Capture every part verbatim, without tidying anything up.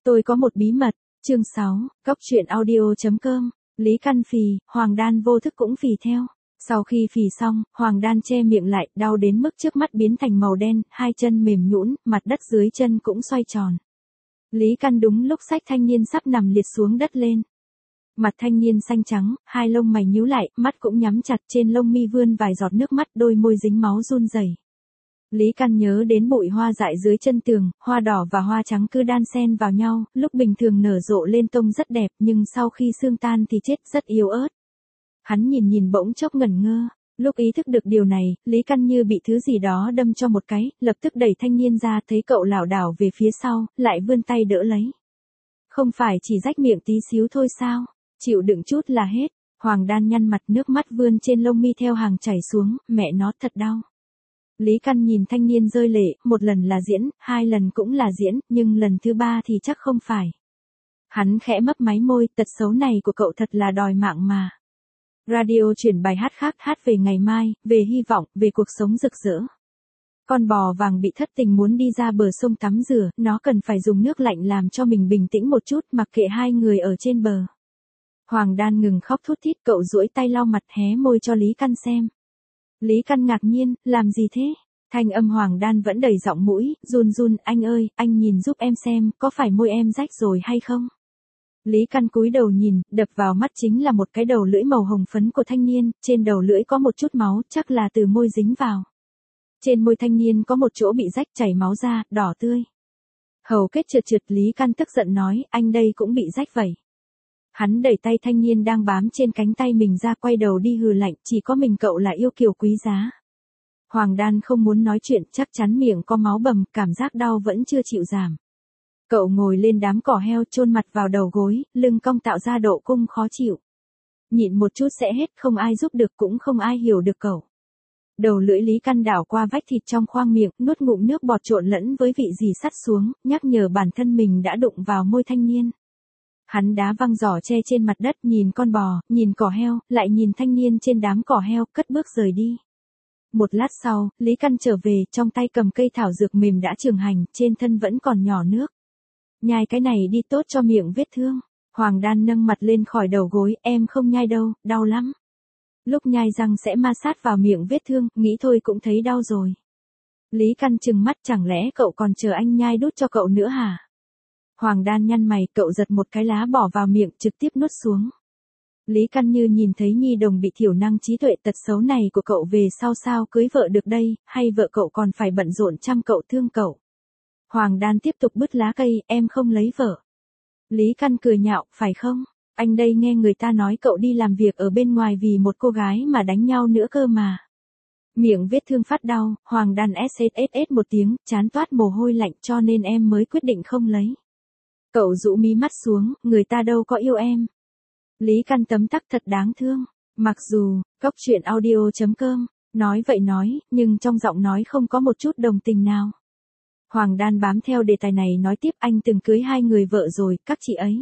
Tôi có một bí mật, chương sáu, Cóc truyện audio chấm com, Lý Căn phì, Hoàng Đan vô thức cũng phì theo. Sau khi phì xong, Hoàng Đan che miệng lại, đau đến mức trước mắt biến thành màu đen, hai chân mềm nhũn, mặt đất dưới chân cũng xoay tròn. Lý Căn đúng lúc xách thanh niên sắp nằm liệt xuống đất lên. Mặt thanh niên xanh trắng, hai lông mày nhíu lại, mắt cũng nhắm chặt, trên lông mi vươn vài giọt nước mắt, đôi môi dính máu run rẩy. Lý Căn nhớ đến bụi hoa dại dưới chân tường, hoa đỏ và hoa trắng cứ đan xen vào nhau, lúc bình thường nở rộ lên tông rất đẹp, nhưng sau khi sương tan thì chết rất yếu ớt. Hắn nhìn nhìn bỗng chốc ngẩn ngơ, lúc ý thức được điều này, Lý Căn như bị thứ gì đó đâm cho một cái, lập tức đẩy thanh niên ra, thấy cậu lảo đảo về phía sau, lại vươn tay đỡ lấy. Không phải chỉ rách miệng tí xíu thôi sao, chịu đựng chút là hết. Hoàng Đan nhăn mặt, nước mắt vươn trên lông mi theo hàng chảy xuống, mẹ nó thật đau. Lý Căn nhìn thanh niên rơi lệ, một lần là diễn, hai lần cũng là diễn, nhưng lần thứ ba thì chắc không phải. Hắn khẽ mấp máy môi, tật xấu này của cậu thật là đòi mạng mà. Radio chuyển bài hát khác, hát về ngày mai, về hy vọng, về cuộc sống rực rỡ. Con bò vàng bị thất tình muốn đi ra bờ sông tắm rửa, nó cần phải dùng nước lạnh làm cho mình bình tĩnh một chút, mặc kệ hai người ở trên bờ. Hoàng Đan ngừng khóc thút thít, cậu duỗi tay lau mặt, hé môi cho Lý Căn xem. Lý Căn ngạc nhiên, làm gì thế? Thanh âm Hoàng Đan vẫn đầy giọng mũi, run run, anh ơi, anh nhìn giúp em xem, có phải môi em rách rồi hay không? Lý Căn cúi đầu nhìn, đập vào mắt chính là một cái đầu lưỡi màu hồng phấn của thanh niên, trên đầu lưỡi có một chút máu, chắc là từ môi dính vào. Trên môi thanh niên có một chỗ bị rách, chảy máu ra, đỏ tươi. Hầu kết trượt trượt, Lý Căn tức giận nói, anh đây cũng bị rách vậy. Hắn đẩy tay thanh niên đang bám trên cánh tay mình ra, quay đầu đi hừ lạnh, chỉ có mình cậu là yêu kiều quý giá. Hoàng Đan không muốn nói chuyện, chắc chắn miệng có máu bầm, cảm giác đau vẫn chưa chịu giảm. Cậu ngồi lên đám cỏ heo, chôn mặt vào đầu gối, lưng cong tạo ra độ cung khó chịu. Nhịn một chút sẽ hết, không ai giúp được cũng không ai hiểu được cậu. Đầu lưỡi Lý Căn đảo qua vách thịt trong khoang miệng, nuốt ngụm nước bọt trộn lẫn với vị gì sắt xuống, nhắc nhở bản thân mình đã đụng vào môi thanh niên. Hắn đá văng giỏ tre trên mặt đất, nhìn con bò, nhìn cỏ heo, lại nhìn thanh niên trên đám cỏ heo, cất bước rời đi. Một lát sau, Lý Căn trở về, trong tay cầm cây thảo dược mềm đã trưởng hành, trên thân vẫn còn nhỏ nước. Nhai cái này đi, tốt cho miệng vết thương. Hoàng Đan nâng mặt lên khỏi đầu gối, em không nhai đâu, đau lắm. Lúc nhai răng sẽ ma sát vào miệng vết thương, nghĩ thôi cũng thấy đau rồi. Lý Căn trừng mắt, chẳng lẽ cậu còn chờ anh nhai đút cho cậu nữa hả? Hoàng Đan nhăn mày, cậu giật một cái lá bỏ vào miệng, trực tiếp nuốt xuống. Lý Căn như nhìn thấy nhi đồng bị thiểu năng trí tuệ, tật xấu này của cậu về sau sao cưới vợ được đây, hay vợ cậu còn phải bận rộn chăm cậu thương cậu. Hoàng Đan tiếp tục bứt lá cây, em không lấy vợ. Lý Căn cười nhạo, phải không? Anh đây nghe người ta nói cậu đi làm việc ở bên ngoài vì một cô gái mà đánh nhau nữa cơ mà. Miệng vết thương phát đau, Hoàng Đan ét ét ét một tiếng, chán toát mồ hôi lạnh, cho nên em mới quyết định không lấy. Cậu rũ mí mắt xuống, người ta đâu có yêu em. Lý Căn tấm tắc thật đáng thương. Mặc dù, Cóc truyện audio chấm com, nói vậy nói, nhưng trong giọng nói không có một chút đồng tình nào. Hoàng Đan bám theo đề tài này nói tiếp, anh từng cưới hai người vợ rồi, các chị ấy.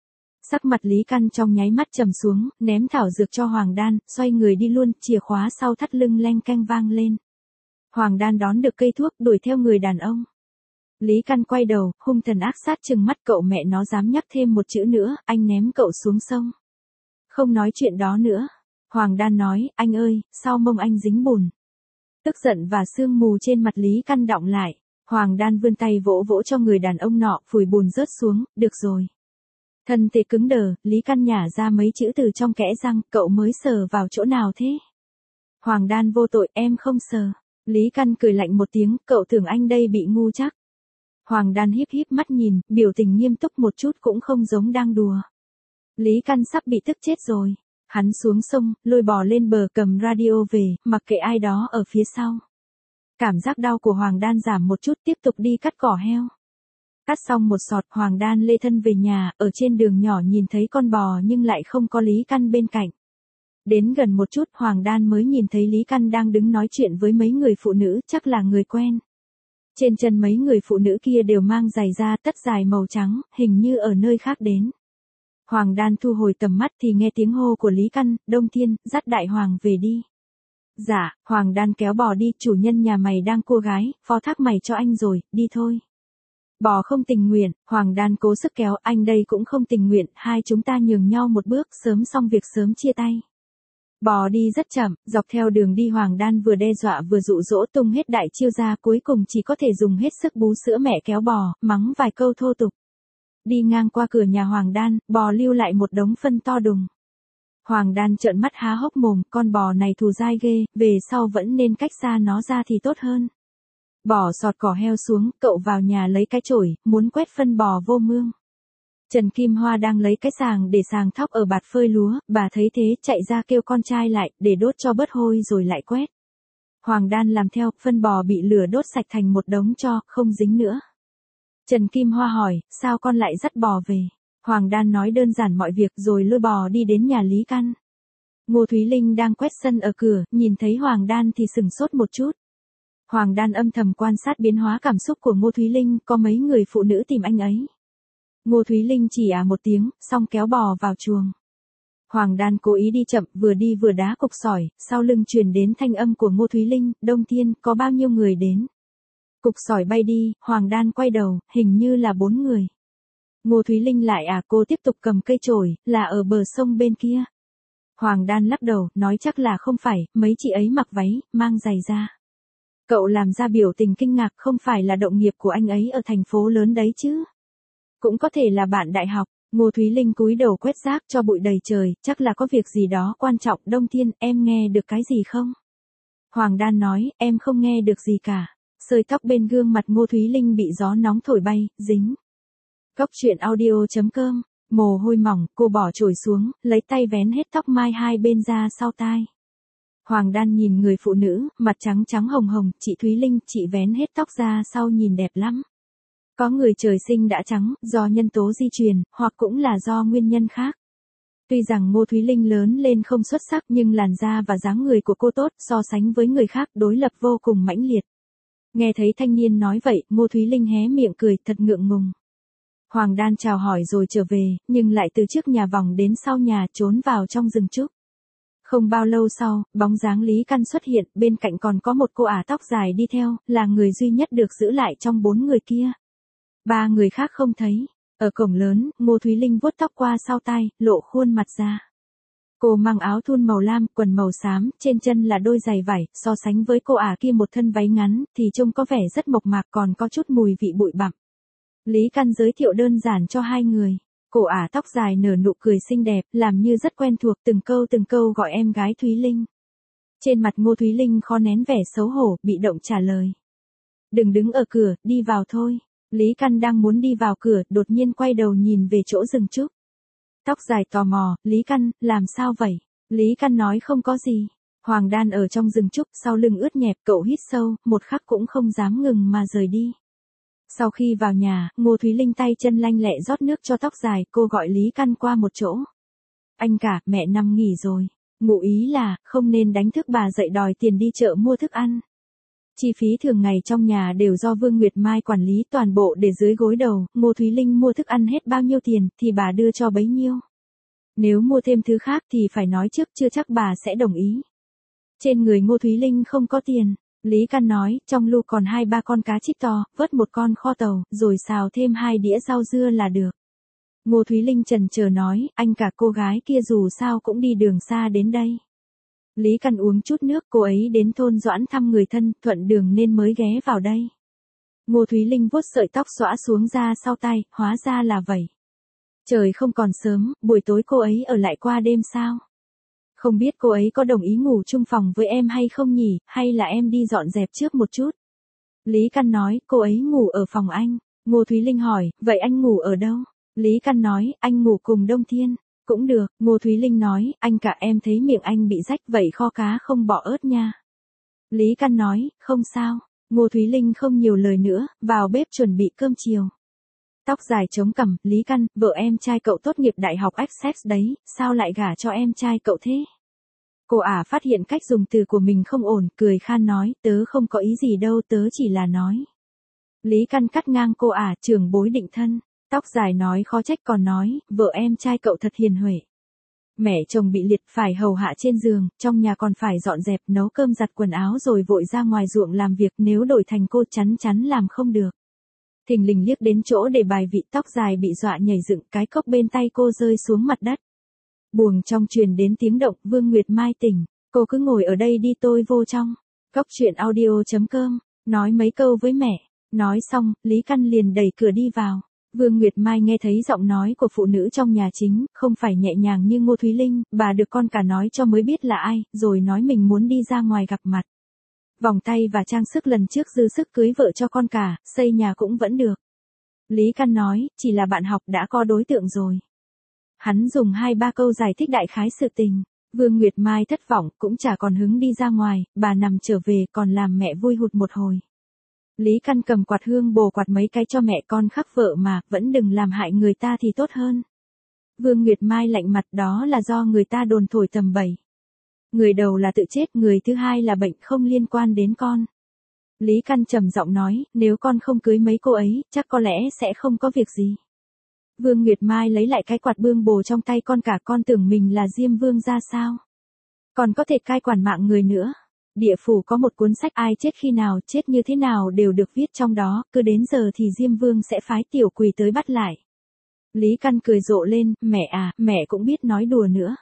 Sắc mặt Lý Căn trong nháy mắt trầm xuống, ném thảo dược cho Hoàng Đan, xoay người đi luôn, chìa khóa sau thắt lưng leng keng vang lên. Hoàng Đan đón được cây thuốc, đuổi theo người đàn ông. Lý Căn quay đầu, hung thần ác sát trừng mắt, cậu mẹ nó dám nhắc thêm một chữ nữa, anh ném cậu xuống sông. Không nói chuyện đó nữa. Hoàng Đan nói, anh ơi, sao mông anh dính bùn. Tức giận và sương mù trên mặt Lý Căn đọng lại. Hoàng Đan vươn tay vỗ vỗ cho người đàn ông nọ, phủi bùn rớt xuống, được rồi. Thân thể cứng đờ, Lý Căn nhả ra mấy chữ từ trong kẽ răng, cậu mới sờ vào chỗ nào thế? Hoàng Đan vô tội, em không sờ. Lý Căn cười lạnh một tiếng, cậu tưởng anh đây bị ngu chắc. Hoàng Đan híp híp mắt nhìn, biểu tình nghiêm túc một chút cũng không giống đang đùa. Lý Căn sắp bị tức chết rồi. Hắn xuống sông, lôi bò lên bờ, cầm radio về, mặc kệ ai đó ở phía sau. Cảm giác đau của Hoàng Đan giảm một chút, tiếp tục đi cắt cỏ heo. Cắt xong một sọt, Hoàng Đan lê thân về nhà, ở trên đường nhỏ nhìn thấy con bò nhưng lại không có Lý Căn bên cạnh. Đến gần một chút, Hoàng Đan mới nhìn thấy Lý Căn đang đứng nói chuyện với mấy người phụ nữ, chắc là người quen. Trên chân mấy người phụ nữ kia đều mang giày da, tất dài màu trắng, hình như ở nơi khác đến. Hoàng Đan thu hồi tầm mắt thì nghe tiếng hô của Lý Căn, Đông Thiên, dắt đại hoàng về đi. Dạ, Hoàng Đan kéo bò đi, chủ nhân nhà mày đang cua gái, phó thác mày cho anh rồi, đi thôi. Bò không tình nguyện, Hoàng Đan cố sức kéo, anh đây cũng không tình nguyện, hai chúng ta nhường nhau một bước, sớm xong việc sớm chia tay. Bò đi rất chậm, dọc theo đường đi Hoàng Đan vừa đe dọa vừa dụ dỗ tung hết đại chiêu ra, cuối cùng chỉ có thể dùng hết sức bú sữa mẹ kéo bò, mắng vài câu thô tục. Đi ngang qua cửa nhà Hoàng Đan, bò lưu lại một đống phân to đùng. Hoàng Đan trợn mắt há hốc mồm, con bò này thù dai ghê, về sau vẫn nên cách xa nó ra thì tốt hơn. Bỏ sọt cỏ heo xuống, cậu vào nhà lấy cái chổi, muốn quét phân bò vô mương. Trần Kim Hoa đang lấy cái sàng để sàng thóc ở bạt phơi lúa, bà thấy thế chạy ra kêu con trai lại, để đốt cho bớt hôi rồi lại quét. Hoàng Đan làm theo, phân bò bị lửa đốt sạch thành một đống tro, không dính nữa. Trần Kim Hoa hỏi, sao con lại dắt bò về? Hoàng Đan nói đơn giản mọi việc rồi lôi bò đi đến nhà Lý Căn. Ngô Thúy Linh đang quét sân ở cửa, nhìn thấy Hoàng Đan thì sừng sốt một chút. Hoàng Đan âm thầm quan sát biến hóa cảm xúc của Ngô Thúy Linh, có mấy người phụ nữ tìm anh ấy. Ngô Thúy Linh chỉ à một tiếng, xong kéo bò vào chuồng. Hoàng Đan cố ý đi chậm, vừa đi vừa đá cục sỏi, sau lưng truyền đến thanh âm của Ngô Thúy Linh, Đông Thiên, có bao nhiêu người đến? Cục sỏi bay đi, Hoàng Đan quay đầu, hình như là bốn người. Ngô Thúy Linh lại à, cô tiếp tục cầm cây chổi, là ở bờ sông bên kia. Hoàng Đan lắc đầu, nói chắc là không phải, mấy chị ấy mặc váy, mang giày da. Cậu làm ra biểu tình kinh ngạc, không phải là đồng nghiệp của anh ấy ở thành phố lớn đấy chứ? Cũng có thể là bạn đại học. Ngô Thúy Linh cúi đầu quét rác cho bụi đầy trời, chắc là có việc gì đó quan trọng. Đông Thiên, em nghe được cái gì không? Hoàng Đan nói, em không nghe được gì cả. Sợi tóc bên gương mặt Ngô Thúy Linh bị gió nóng thổi bay, dính. Cóc truyện audio chấm com, mồ hôi mỏng, cô bỏ chổi xuống, lấy tay vén hết tóc mai hai bên ra sau tai. Hoàng Đan nhìn người phụ nữ, mặt trắng trắng hồng hồng, chị Thúy Linh, chị vén hết tóc ra sau nhìn đẹp lắm. Có người trời sinh đã trắng, do nhân tố di truyền, hoặc cũng là do nguyên nhân khác. Tuy rằng Ngô Thúy Linh lớn lên không xuất sắc nhưng làn da và dáng người của cô tốt, so sánh với người khác đối lập vô cùng mãnh liệt. Nghe thấy thanh niên nói vậy, Ngô Thúy Linh hé miệng cười, thật ngượng ngùng. Hoàng Đan chào hỏi rồi trở về, nhưng lại từ trước nhà vòng đến sau nhà trốn vào trong rừng trúc. Không bao lâu sau, bóng dáng Lý Căn xuất hiện, bên cạnh còn có một cô ả tóc dài đi theo, là người duy nhất được giữ lại trong bốn người kia. Ba người khác không thấy. Ở cổng lớn, Ngô Thúy Linh vuốt tóc qua sau tai, lộ khuôn mặt ra. Cô mang áo thun màu lam, quần màu xám, trên chân là đôi giày vải, so sánh với cô ả kia một thân váy ngắn, thì trông có vẻ rất mộc mạc còn có chút mùi vị bụi bặm. Lý Căn giới thiệu đơn giản cho hai người. Cô ả tóc dài nở nụ cười xinh đẹp, làm như rất quen thuộc, từng câu từng câu gọi em gái Thúy Linh. Trên mặt Ngô Thúy Linh khó nén vẻ xấu hổ, bị động trả lời. Đừng đứng ở cửa, đi vào thôi. Lý Căn đang muốn đi vào cửa, đột nhiên quay đầu nhìn về chỗ rừng trúc. Tóc dài tò mò, Lý Căn, làm sao vậy? Lý Căn nói không có gì. Hoàng Đan ở trong rừng trúc, sau lưng ướt nhẹp, cậu hít sâu, một khắc cũng không dám ngừng mà rời đi. Sau khi vào nhà, Ngô Thúy Linh tay chân lanh lẹ rót nước cho tóc dài, cô gọi Lý Căn qua một chỗ. Anh cả, mẹ nằm nghỉ rồi. Ngụ ý là, không nên đánh thức bà dậy đòi tiền đi chợ mua thức ăn. Chi phí thường ngày trong nhà đều do Vương Nguyệt Mai quản lý, toàn bộ để dưới gối đầu, Ngô Thúy Linh mua thức ăn hết bao nhiêu tiền, thì bà đưa cho bấy nhiêu. Nếu mua thêm thứ khác thì phải nói trước, chưa chắc bà sẽ đồng ý. Trên người Ngô Thúy Linh không có tiền. Lý Căn nói, trong lu còn hai ba con cá chích to, vớt một con kho tàu, rồi xào thêm hai đĩa rau dưa là được. Ngô Thúy Linh chần chờ nói, anh cả cô gái kia dù sao cũng đi đường xa đến đây. Lý Căn uống chút nước, cô ấy đến thôn Doãn thăm người thân, thuận đường nên mới ghé vào đây. Ngô Thúy Linh vuốt sợi tóc xõa xuống ra sau tay, hóa ra là vậy. Trời không còn sớm, buổi tối cô ấy ở lại qua đêm sao? Không biết cô ấy có đồng ý ngủ chung phòng với em hay không nhỉ, hay là em đi dọn dẹp trước một chút? Lý Căn nói, cô ấy ngủ ở phòng anh. Ngô Thúy Linh hỏi, vậy anh ngủ ở đâu? Lý Căn nói, anh ngủ cùng Đông Thiên. Cũng được, Ngô Thúy Linh nói, anh cả em thấy miệng anh bị rách vậy kho cá không bỏ ớt nha. Lý Căn nói, không sao. Ngô Thúy Linh không nhiều lời nữa, vào bếp chuẩn bị cơm chiều. Tóc dài chống cằm, Lý Căn, vợ em trai cậu tốt nghiệp đại học Essex đấy, sao lại gả cho em trai cậu thế? Cô ả phát hiện cách dùng từ của mình không ổn, cười khan nói, tớ không có ý gì đâu, tớ chỉ là nói. Lý Căn cắt ngang cô ả, trưởng bối định thân. Tóc dài nói khó trách còn nói, vợ em trai cậu thật hiền huệ. Mẹ chồng bị liệt phải hầu hạ trên giường, trong nhà còn phải dọn dẹp, nấu cơm giặt quần áo rồi vội ra ngoài ruộng làm việc, nếu đổi thành cô chắn chắn làm không được. Thình lình liếc đến chỗ để bài vị, tóc dài bị dọa nhảy dựng, cái cốc bên tay cô rơi xuống mặt đất. Buồng trong truyền đến tiếng động, Vương Nguyệt Mai tỉnh, cô cứ ngồi ở đây đi tôi vô trong. Góc chuyện audio chấm com, nói mấy câu với mẹ, nói xong, Lý Căn liền đẩy cửa đi vào. Vương Nguyệt Mai nghe thấy giọng nói của phụ nữ trong nhà chính, không phải nhẹ nhàng như Ngô Thúy Linh, bà được con cả nói cho mới biết là ai, rồi nói mình muốn đi ra ngoài gặp mặt. Vòng tay và trang sức lần trước dư sức cưới vợ cho con cả, xây nhà cũng vẫn được. Lý Căn nói, chỉ là bạn học đã có đối tượng rồi. Hắn dùng hai ba câu giải thích đại khái sự tình. Vương Nguyệt Mai thất vọng, cũng chả còn hứng đi ra ngoài, bà nằm trở về còn làm mẹ vui hụt một hồi. Lý Căn cầm quạt hương bồ quạt mấy cái cho mẹ, con khắc vợ mà, vẫn đừng làm hại người ta thì tốt hơn. Vương Nguyệt Mai lạnh mặt, đó là do người ta đồn thổi tầm bậy. Người đầu là tự chết, người thứ hai là bệnh không liên quan đến con. Lý Căn trầm giọng nói, nếu con không cưới mấy cô ấy, chắc có lẽ sẽ không có việc gì. Vương Nguyệt Mai lấy lại cái quạt bương bồ trong tay con cả, con tưởng mình là Diêm Vương ra sao? Còn có thể cai quản mạng người nữa. Địa phủ có một cuốn sách ai chết khi nào, chết như thế nào đều được viết trong đó, cứ đến giờ thì Diêm Vương sẽ phái tiểu quỷ tới bắt lại. Lý Căn cười rộ lên, mẹ à, mẹ cũng biết nói đùa nữa.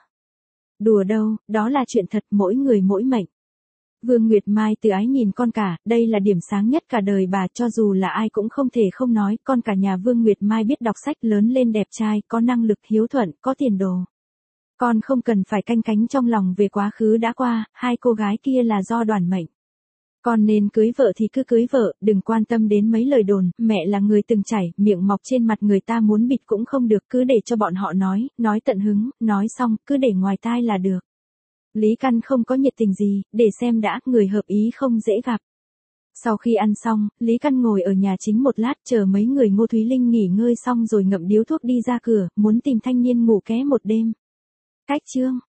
Đùa đâu, đó là chuyện thật, mỗi người mỗi mệnh. Vương Nguyệt Mai từ ái nhìn con cả, đây là điểm sáng nhất cả đời bà, cho dù là ai cũng không thể không nói, con cả nhà Vương Nguyệt Mai biết đọc sách, lớn lên đẹp trai, có năng lực, hiếu thuận, có tiền đồ. Con không cần phải canh cánh trong lòng về quá khứ đã qua, hai cô gái kia là do đoản mệnh. Con nên cưới vợ thì cứ cưới vợ, đừng quan tâm đến mấy lời đồn, mẹ là người từng trải, miệng mọc trên mặt người ta muốn bịt cũng không được, cứ để cho bọn họ nói, nói tận hứng, nói xong, cứ để ngoài tai là được. Lý Căn không có nhiệt tình gì, để xem đã, người hợp ý không dễ gặp. Sau khi ăn xong, Lý Căn ngồi ở nhà chính một lát, chờ mấy người Ngô Thúy Linh nghỉ ngơi xong rồi ngậm điếu thuốc đi ra cửa, muốn tìm thanh niên ngủ ké một đêm. Cách chương